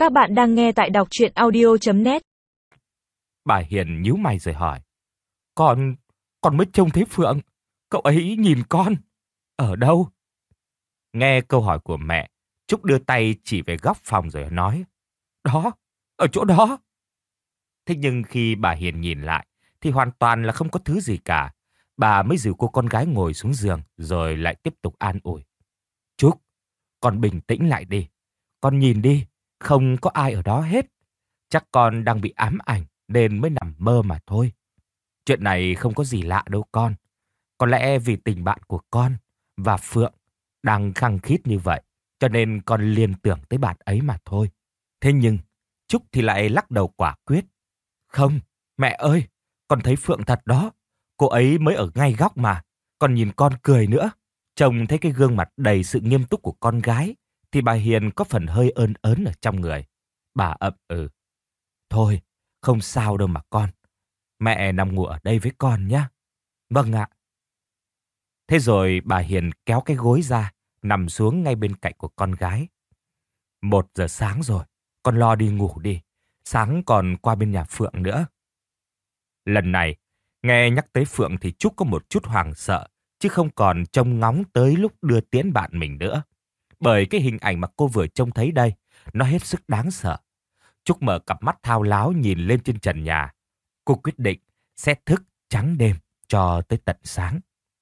Các bạn đang nghe tại đọc truyện audio.net. Bà Hiền nhíu mày rồi hỏi. Con mới trông thấy Phượng. Cậu ấy nhìn con. Ở đâu? Nghe câu hỏi của mẹ, Trúc đưa tay chỉ về góc phòng rồi nói. Đó, ở chỗ đó. Thế nhưng khi bà Hiền nhìn lại, thì hoàn toàn là không có thứ gì cả. Bà mới dìu cô con gái ngồi xuống giường, rồi lại tiếp tục an ủi. Trúc, con bình tĩnh lại đi. Con nhìn đi, không có ai ở đó hết. Chắc con đang bị ám ảnh nên mới nằm mơ mà thôi. Chuyện này không có gì lạ đâu con. Có lẽ vì tình bạn của con và Phượng đang khăng khít như vậy, cho nên con liên tưởng tới bạn ấy mà thôi. Thế nhưng, Trúc thì lại lắc đầu quả quyết. Không, mẹ ơi, con thấy Phượng thật đó. Cô ấy mới ở ngay góc mà, còn nhìn con cười nữa. Trông thấy cái gương mặt đầy sự nghiêm túc của con gái, thì bà Hiền có phần hơi ớn ớn ở trong người. Bà ậm ừ. Thôi, không sao đâu mà con. Mẹ nằm ngủ ở đây với con nhé. Vâng ạ. Thế rồi bà Hiền kéo cái gối ra, nằm xuống ngay bên cạnh của con gái. 1 giờ sáng rồi, con lo đi ngủ đi. Sáng còn qua bên nhà Phượng nữa. Lần này, nghe nhắc tới Phượng thì Trúc có một chút hoảng sợ, chứ không còn trông ngóng tới lúc đưa tiễn bạn mình nữa. Bởi cái hình ảnh mà cô vừa trông thấy đây, nó hết sức đáng sợ. Trúc mở cặp mắt thao láo nhìn lên trên trần nhà. Cô quyết định sẽ thức trắng đêm cho tới tận sáng.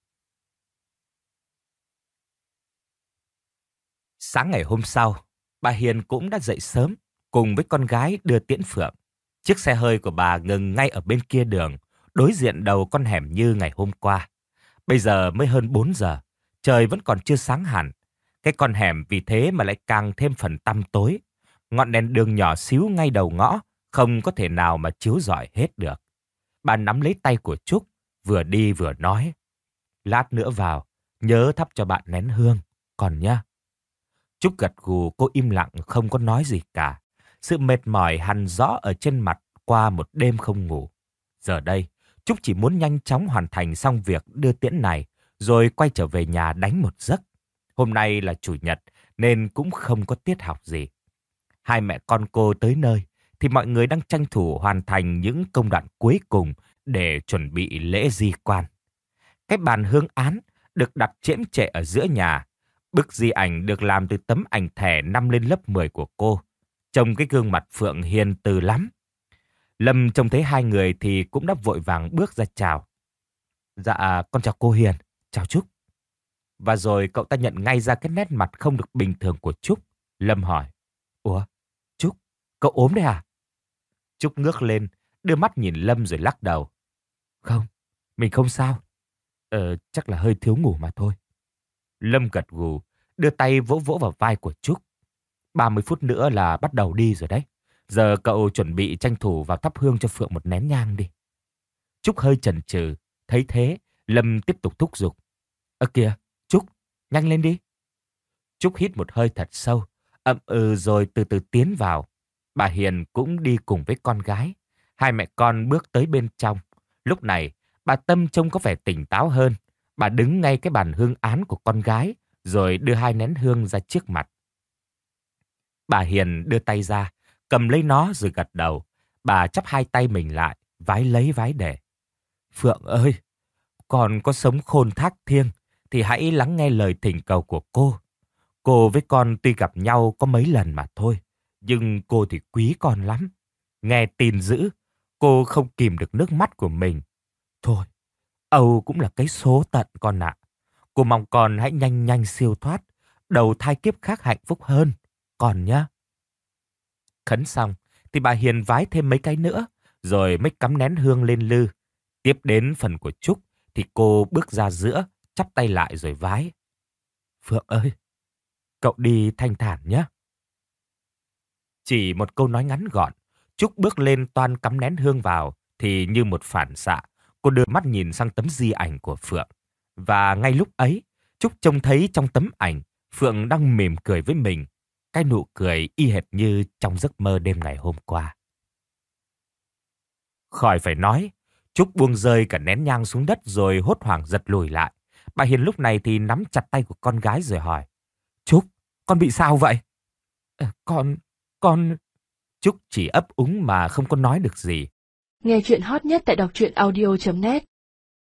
Sáng ngày hôm sau, bà Hiền cũng đã dậy sớm, cùng với con gái đưa tiễn Phượng. Chiếc xe hơi của bà ngừng ngay ở bên kia đường, đối diện đầu con hẻm như ngày hôm qua. Bây giờ mới hơn 4 giờ, trời vẫn còn chưa sáng hẳn. Cái con hẻm vì thế mà lại càng thêm phần tăm tối. Ngọn đèn đường nhỏ xíu ngay đầu ngõ, không có thể nào mà chiếu rọi hết được. Bà nắm lấy tay của Trúc, vừa đi vừa nói. Lát nữa vào, nhớ thắp cho bạn nén hương, còn nhá. Trúc gật gù, cô im lặng không có nói gì cả. Sự mệt mỏi hằn rõ ở trên mặt qua một đêm không ngủ. Giờ đây, Trúc chỉ muốn nhanh chóng hoàn thành xong việc đưa tiễn này, rồi quay trở về nhà đánh một giấc. Hôm nay là chủ nhật nên cũng không có tiết học gì. Hai mẹ con cô tới nơi thì mọi người đang tranh thủ hoàn thành những công đoạn cuối cùng để chuẩn bị lễ di quan. Cái bàn hương án được đặt chễm chệ ở giữa nhà. Bức di ảnh được làm từ tấm ảnh thẻ năm lên lớp 10 của cô. Trông cái gương mặt Phượng hiền từ lắm. Lâm trông thấy hai người thì cũng đã vội vàng bước ra chào. Dạ, con chào cô Hiền, chào Trúc. Và rồi cậu ta nhận ngay ra cái nét mặt không được bình thường của Trúc. Lâm hỏi, ủa, Trúc, cậu ốm đấy à? Trúc ngước lên, đưa mắt nhìn Lâm rồi lắc đầu. Không, mình không sao. Chắc là hơi thiếu ngủ mà thôi. Lâm gật gù, đưa tay vỗ vỗ vào vai của Trúc. 30 phút nữa là bắt đầu đi rồi đấy. Giờ cậu chuẩn bị tranh thủ vào thắp hương cho Phượng một nén nhang đi. Trúc hơi chần chừ, thấy thế, Lâm tiếp tục thúc giục. Kìa, Trúc, nhanh lên đi. Trúc hít một hơi thật sâu, ậm ừ rồi từ từ tiến vào. Bà Hiền cũng đi cùng với con gái. Hai mẹ con bước tới bên trong. Lúc này, bà Tâm trông có vẻ tỉnh táo hơn. Bà đứng ngay cái bàn hương án của con gái, rồi đưa 2 nén hương ra trước mặt. Bà Hiền đưa tay ra, cầm lấy nó rồi gật đầu. Bà chắp 2 tay mình lại, vái lấy vái để. Phượng ơi, con có sống khôn thác thiêng, thì hãy lắng nghe lời thỉnh cầu của cô. Cô với con tuy gặp nhau có mấy lần mà thôi, nhưng cô thì quý con lắm. Nghe tin dữ, cô không kìm được nước mắt của mình. Thôi, Âu cũng là cái số tận con ạ. Cô mong con hãy nhanh nhanh siêu thoát, đầu thai kiếp khác hạnh phúc hơn, con nhá. Khấn xong, thì bà Hiền vái thêm mấy cái nữa, rồi mới cắm nén hương lên lư. Tiếp đến phần của Trúc, thì cô bước ra giữa, chắp tay lại rồi vái. Phượng ơi, cậu đi thanh thản nhé. Chỉ một câu nói ngắn gọn, Trúc bước lên toan cắm nén hương vào, thì như một phản xạ, cô đưa mắt nhìn sang tấm di ảnh của Phượng. Và ngay lúc ấy, Trúc trông thấy trong tấm ảnh, Phượng đang mỉm cười với mình. Cái nụ cười y hệt như trong giấc mơ đêm ngày hôm qua. Khỏi phải nói, Trúc buông rơi cả nén nhang xuống đất rồi hốt hoảng giật lùi lại. Bà Hiền lúc này thì nắm chặt tay của con gái rồi hỏi. Trúc, con bị sao vậy? Con... Trúc chỉ ấp úng mà không có nói được gì. Nghe chuyện hot nhất tại đọc truyện audio.net